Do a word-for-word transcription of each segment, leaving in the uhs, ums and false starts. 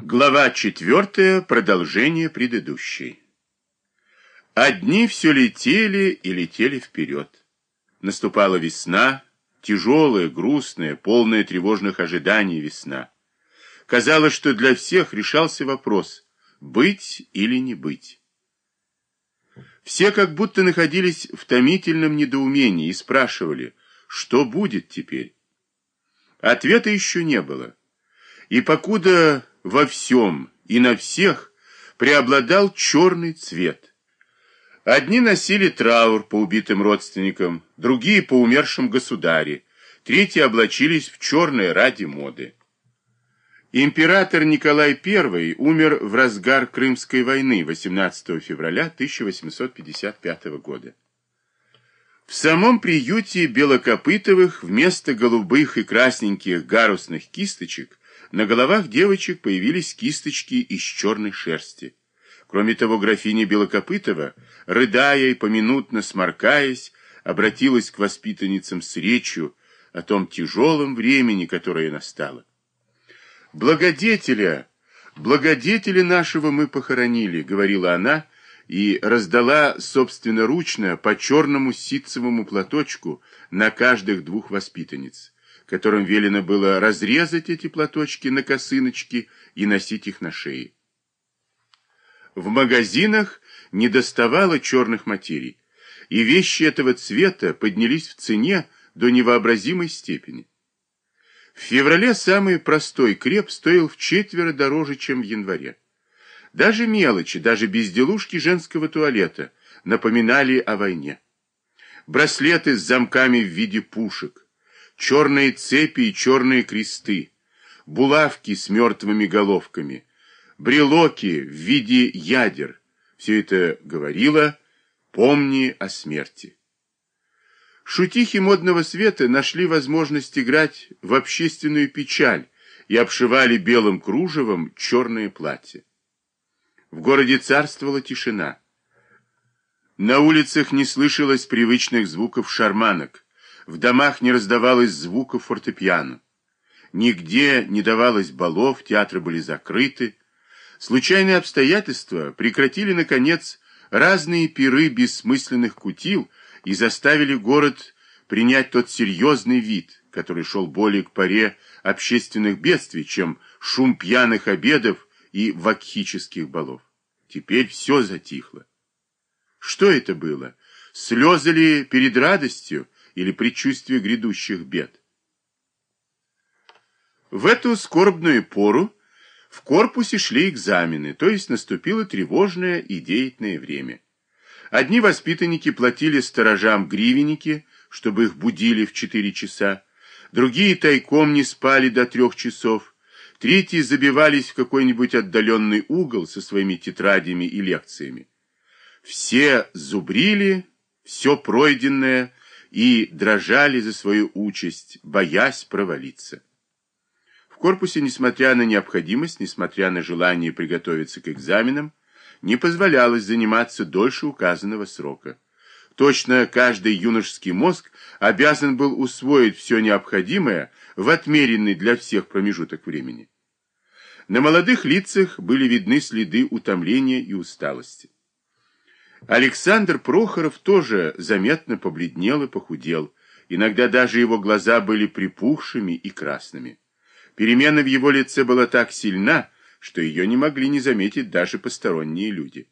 Глава четвертая. Продолжение предыдущей. Одни все летели и летели вперед. Наступала весна, тяжелая, грустная, полная тревожных ожиданий весна. Казалось, что для всех решался вопрос, быть или не быть. Все как будто находились в томительном недоумении и спрашивали, что будет теперь. Ответа еще не было. И покуда во всем и на всех преобладал черный цвет. Одни носили траур по убитым родственникам, другие по умершим государе, третьи облачились в черное ради моды. Император Николай Первый умер в разгар Крымской войны восемнадцатого февраля тысяча восемьсот пятьдесят пятого года. В самом приюте Белокопытовых вместо голубых и красненьких гарусных кисточек на головах девочек появились кисточки из черной шерсти. Кроме того, графиня Белокопытова, рыдая и поминутно сморкаясь, обратилась к воспитанницам с речью о том тяжелом времени, которое настало. «Благодетеля, благодетеля нашего мы похоронили», — говорила она, и раздала собственноручно по черному ситцевому платочку на каждых двух воспитанниц, которым велено было разрезать эти платочки на косыночки и носить их на шее. В магазинах недоставало черных материй, и вещи этого цвета поднялись в цене до невообразимой степени. В феврале самый простой креп стоил вчетверо дороже, чем в январе. Даже мелочи, даже безделушки женского туалета напоминали о войне. Браслеты с замками в виде пушек, черные цепи и черные кресты, булавки с мертвыми головками, брелоки в виде ядер. Все это говорило «помни о смерти». Шутихи модного света нашли возможность играть в общественную печаль и обшивали белым кружевом черные платья. В городе царствовала тишина. На улицах не слышалось привычных звуков шарманок, в домах не раздавалось звуков фортепиано. Нигде не давалось балов, театры были закрыты. Случайные обстоятельства прекратили, наконец, разные пиры бессмысленных кутил и заставили город принять тот серьезный вид, который шел более к поре общественных бедствий, чем шум пьяных обедов и вакхических балов. Теперь все затихло. Что это было? Слезы ли перед радостью или предчувствие грядущих бед? В эту скорбную пору в корпусе шли экзамены, то есть наступило тревожное и деятельное время. Одни воспитанники платили сторожам гривенники, чтобы их будили в четыре часа, другие тайком не спали до трех часов, третьи забивались в какой-нибудь отдаленный угол со своими тетрадями и лекциями. Все зубрили все пройденное и дрожали за свою участь, боясь провалиться. В корпусе, несмотря на необходимость, несмотря на желание приготовиться к экзаменам, не позволялось заниматься дольше указанного срока. Точно каждый юношеский мозг обязан был усвоить все необходимое в отмеренный для всех промежуток времени. На молодых лицах были видны следы утомления и усталости. Александр Прохоров тоже заметно побледнел и похудел, иногда даже его глаза были припухшими и красными. Перемена в его лице была так сильна, что ее не могли не заметить даже посторонние люди.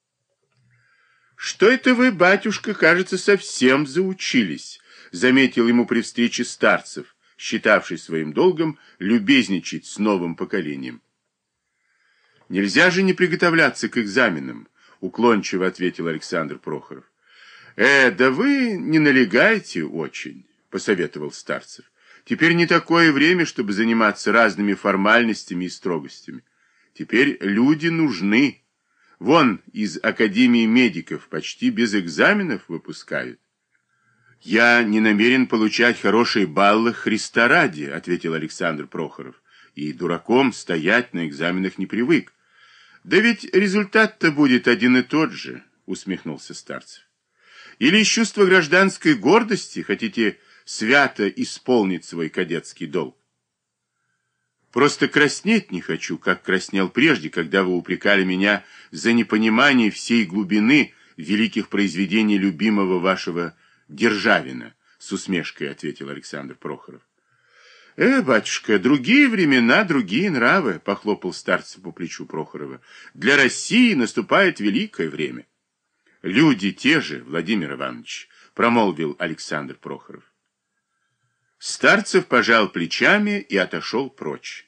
«Что это вы, батюшка, кажется, совсем заучились», — заметил ему при встрече Старцев, считавший своим долгом любезничать с новым поколением. «Нельзя же не приготовляться к экзаменам», — уклончиво ответил Александр Прохоров. «Э, да вы не налегайте очень», — посоветовал Старцев. «Теперь не такое время, чтобы заниматься разными формальностями и строгостями. Теперь люди нужны. Вон из Академии медиков почти без экзаменов выпускают». «Я не намерен получать хорошие баллы Христа ради», — ответил Александр Прохоров. «И дураком стоять на экзаменах не привык». «Да ведь результат-то будет один и тот же», — усмехнулся Старцев. «Или из чувства гражданской гордости хотите свято исполнить свой кадетский долг?» Просто краснеть не хочу, как краснел прежде, когда вы упрекали меня за непонимание всей глубины великих произведений любимого вашего Державина, с усмешкой ответил Александр Прохоров. Э, батюшка, другие времена, другие нравы, похлопал старца по плечу Прохорова. Для России наступает великое время. Люди те же, Владимир Иванович, промолвил Александр Прохоров. Старцев пожал плечами и отошел прочь.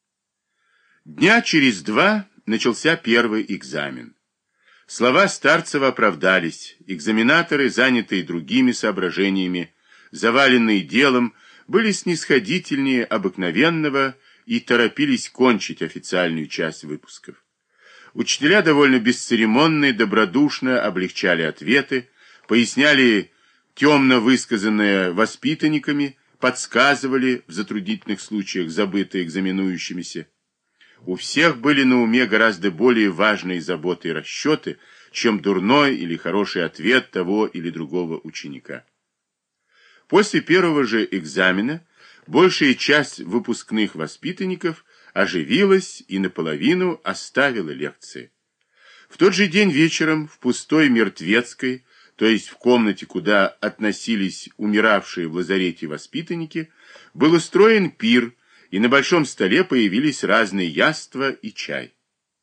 Дня через два начался первый экзамен. Слова Старцева оправдались. Экзаменаторы, занятые другими соображениями, заваленные делом, были снисходительнее обыкновенного и торопились кончить официальную часть выпусков. Учителя довольно бесцеремонно и добродушно облегчали ответы, поясняли темно высказанное воспитанниками, подсказывали в затруднительных случаях забытые экзаменующимися. У всех были на уме гораздо более важные заботы и расчеты, чем дурной или хороший ответ того или другого ученика. После первого же экзамена большая часть выпускных воспитанников оживилась и наполовину оставила лекции. В тот же день вечером в пустой Мертвецкой, то есть в комнате, куда относились умиравшие в лазарете воспитанники, был устроен пир, и на большом столе появились разные яства и чай.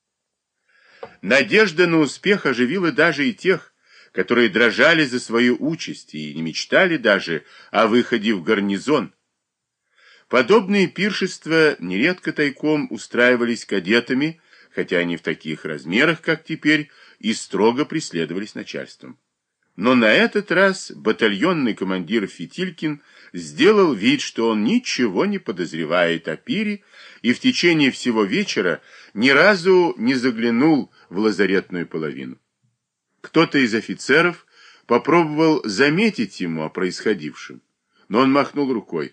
Надежда на успех оживила даже и тех, которые дрожали за свою участь и не мечтали даже о выходе в гарнизон. Подобные пиршества нередко тайком устраивались кадетами, хотя не в таких размерах, как теперь, и строго преследовались начальством. Но на этот раз батальонный командир Фитилькин сделал вид, что он ничего не подозревает о пире, и в течение всего вечера ни разу не заглянул в лазаретную половину. Кто-то из офицеров попробовал заметить ему о происходившем, но он махнул рукой.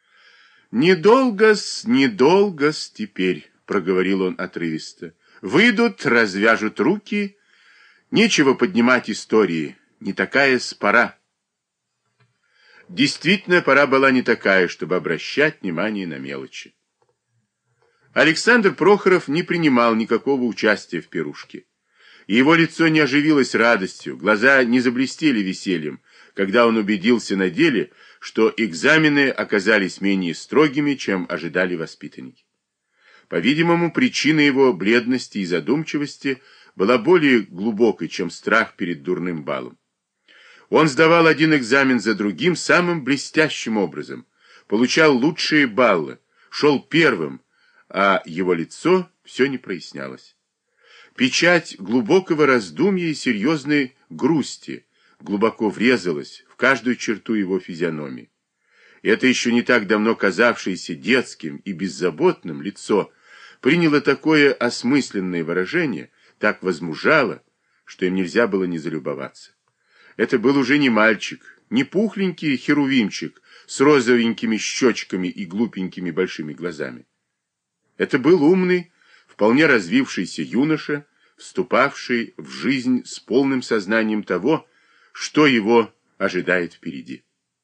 «Недолго-с, недолго-с теперь», — проговорил он отрывисто. «Выйдут, развяжут руки, нечего поднимать истории, не такая-с пора». Действительно, пора была не такая, чтобы обращать внимание на мелочи. Александр Прохоров не принимал никакого участия в пирушке. Его лицо не оживилось радостью, глаза не заблестели весельем, когда он убедился на деле, что экзамены оказались менее строгими, чем ожидали воспитанники. По-видимому, причина его бледности и задумчивости была более глубокой, чем страх перед дурным балом. Он сдавал один экзамен за другим самым блестящим образом, получал лучшие баллы, шел первым, а его лицо все не прояснялось. Печать глубокого раздумья и серьезной грусти глубоко врезалась в каждую черту его физиономии. Это еще не так давно казавшееся детским и беззаботным лицо приняло такое осмысленное выражение, так возмужало, что им нельзя было не залюбоваться. Это был уже не мальчик, не пухленький херувимчик с розовенькими щечками и глупенькими большими глазами. Это был умный, вполне развившийся юноша, вступавший в жизнь с полным сознанием того, что его ожидает впереди.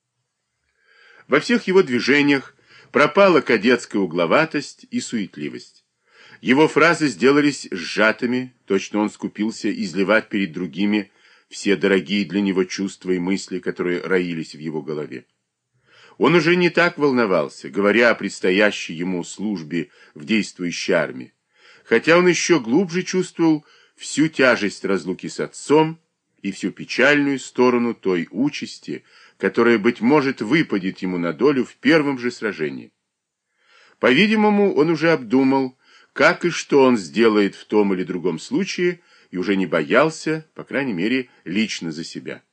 Во всех его движениях пропала кадетская угловатость и суетливость. Его фразы сделались сжатыми, точно он скупился изливать перед другими все дорогие для него чувства и мысли, которые роились в его голове. Он уже не так волновался, говоря о предстоящей ему службе в действующей армии, хотя он еще глубже чувствовал всю тяжесть разлуки с отцом и всю печальную сторону той участи, которая, быть может, выпадет ему на долю в первом же сражении. По-видимому, он уже обдумал, как и что он сделает в том или другом случае, и уже не боялся, по крайней мере, лично за себя.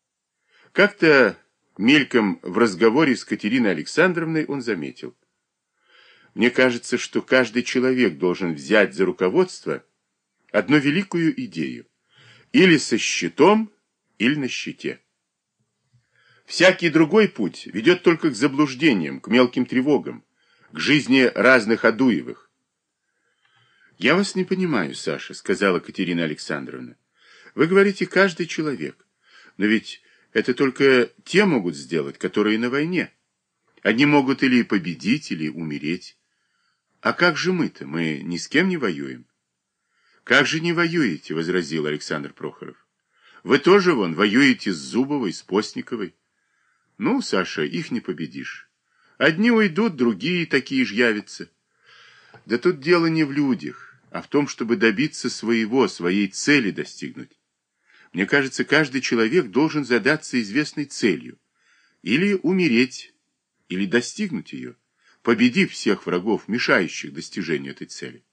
Как-то мельком в разговоре с Катериной Александровной он заметил: «Мне кажется, что каждый человек должен взять за руководство одну великую идею, или со щитом, или на щите. Всякий другой путь ведет только к заблуждениям, к мелким тревогам, к жизни разных Адуевых». «Я вас не понимаю, Саша», — сказала Катерина Александровна. «Вы говорите, каждый человек. Но ведь это только те могут сделать, которые на войне. Они могут или победить, или умереть. А как же мы-то? Мы ни с кем не воюем. Как же не воюете, возразил Александр Прохоров. Вы тоже, вон, воюете с Зубовой, с Постниковой. Ну, Саша, их не победишь. Одни уйдут, другие такие же явятся. Да тут дело не в людях, а в том, чтобы добиться своего, своей цели достигнуть. Мне кажется, каждый человек должен задаться известной целью. Или умереть, или достигнуть ее, победив всех врагов, мешающих достижению этой цели.